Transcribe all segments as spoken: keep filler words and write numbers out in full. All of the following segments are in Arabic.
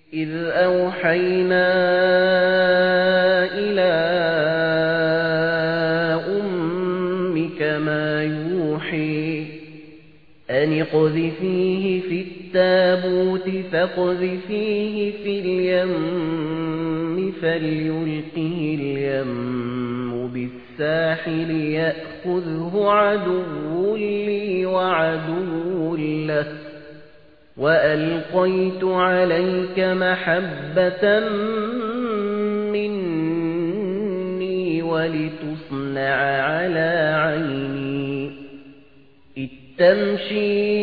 إذ أوحينا إلى أمك ما يوحي أن اقذفيه في التابوت فاقذفيه في اليم فليلقه اليم بالساحل يأخذه عدو لي وعدو له وألقيت عليك محبة مني ولتصنع على عيني إذ تمشي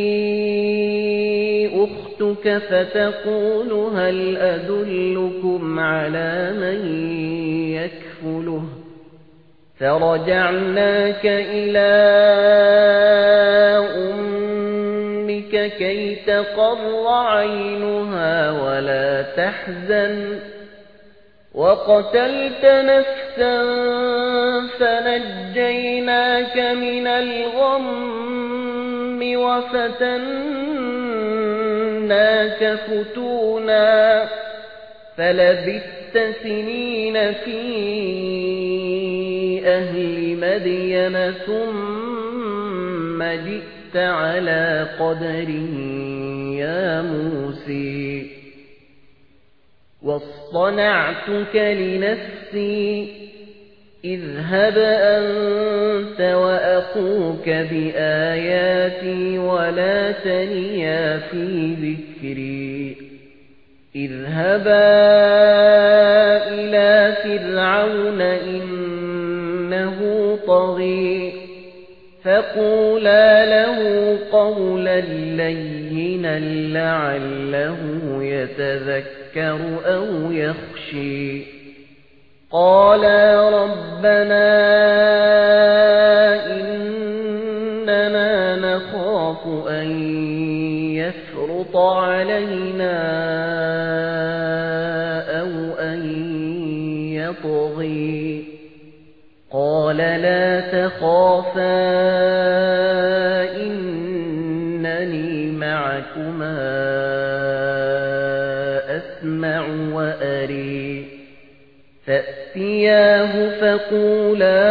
أختك فتقول هل أدلكم على من يكفله فرجعناك إلى أمك كي تقر عينها ولا تحزن وقتلت نفسا فنجيناك من الغم وفتناك فتونا فلبثت سنين في أهل مدين ثم جئت على قدر يا موسى واصطنعتك لنفسي اذهب أنت وأخوك بآياتي ولا تنيا في ذكري اذهبا إلى فرعون إنه طغى فقولا له قولا لينا لعله يتذكر أو يخشى قالا ربنا إننا نخاف أن يفرط علينا أو أن يطغى قال لا تخافا إنني معكما أسمع وأرى فأتياه فقولا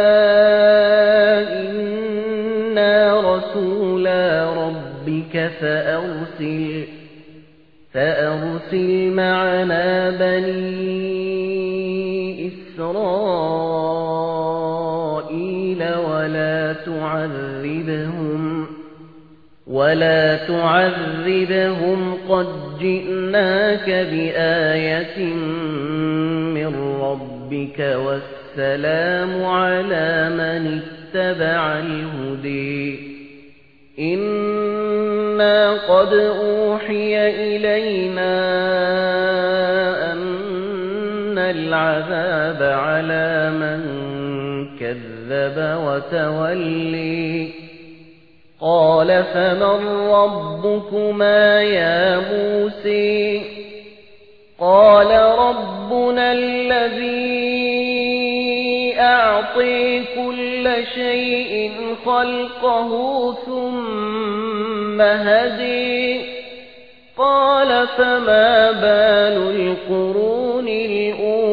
إنا رسولا ربك فأرسل فأرسل معنا بني إسرائيل ولا تعذبهم ولا تعذبهم قد جئناك بآية من ربك والسلام على من اتبع الهدى إنا قد أوحي إلينا أن العذاب على من كذب وتولي قال فمن ربكما يا موسى قال ربنا الذي أعطي كل شيء خلقه ثم هدي قال فما بال القرون الأولى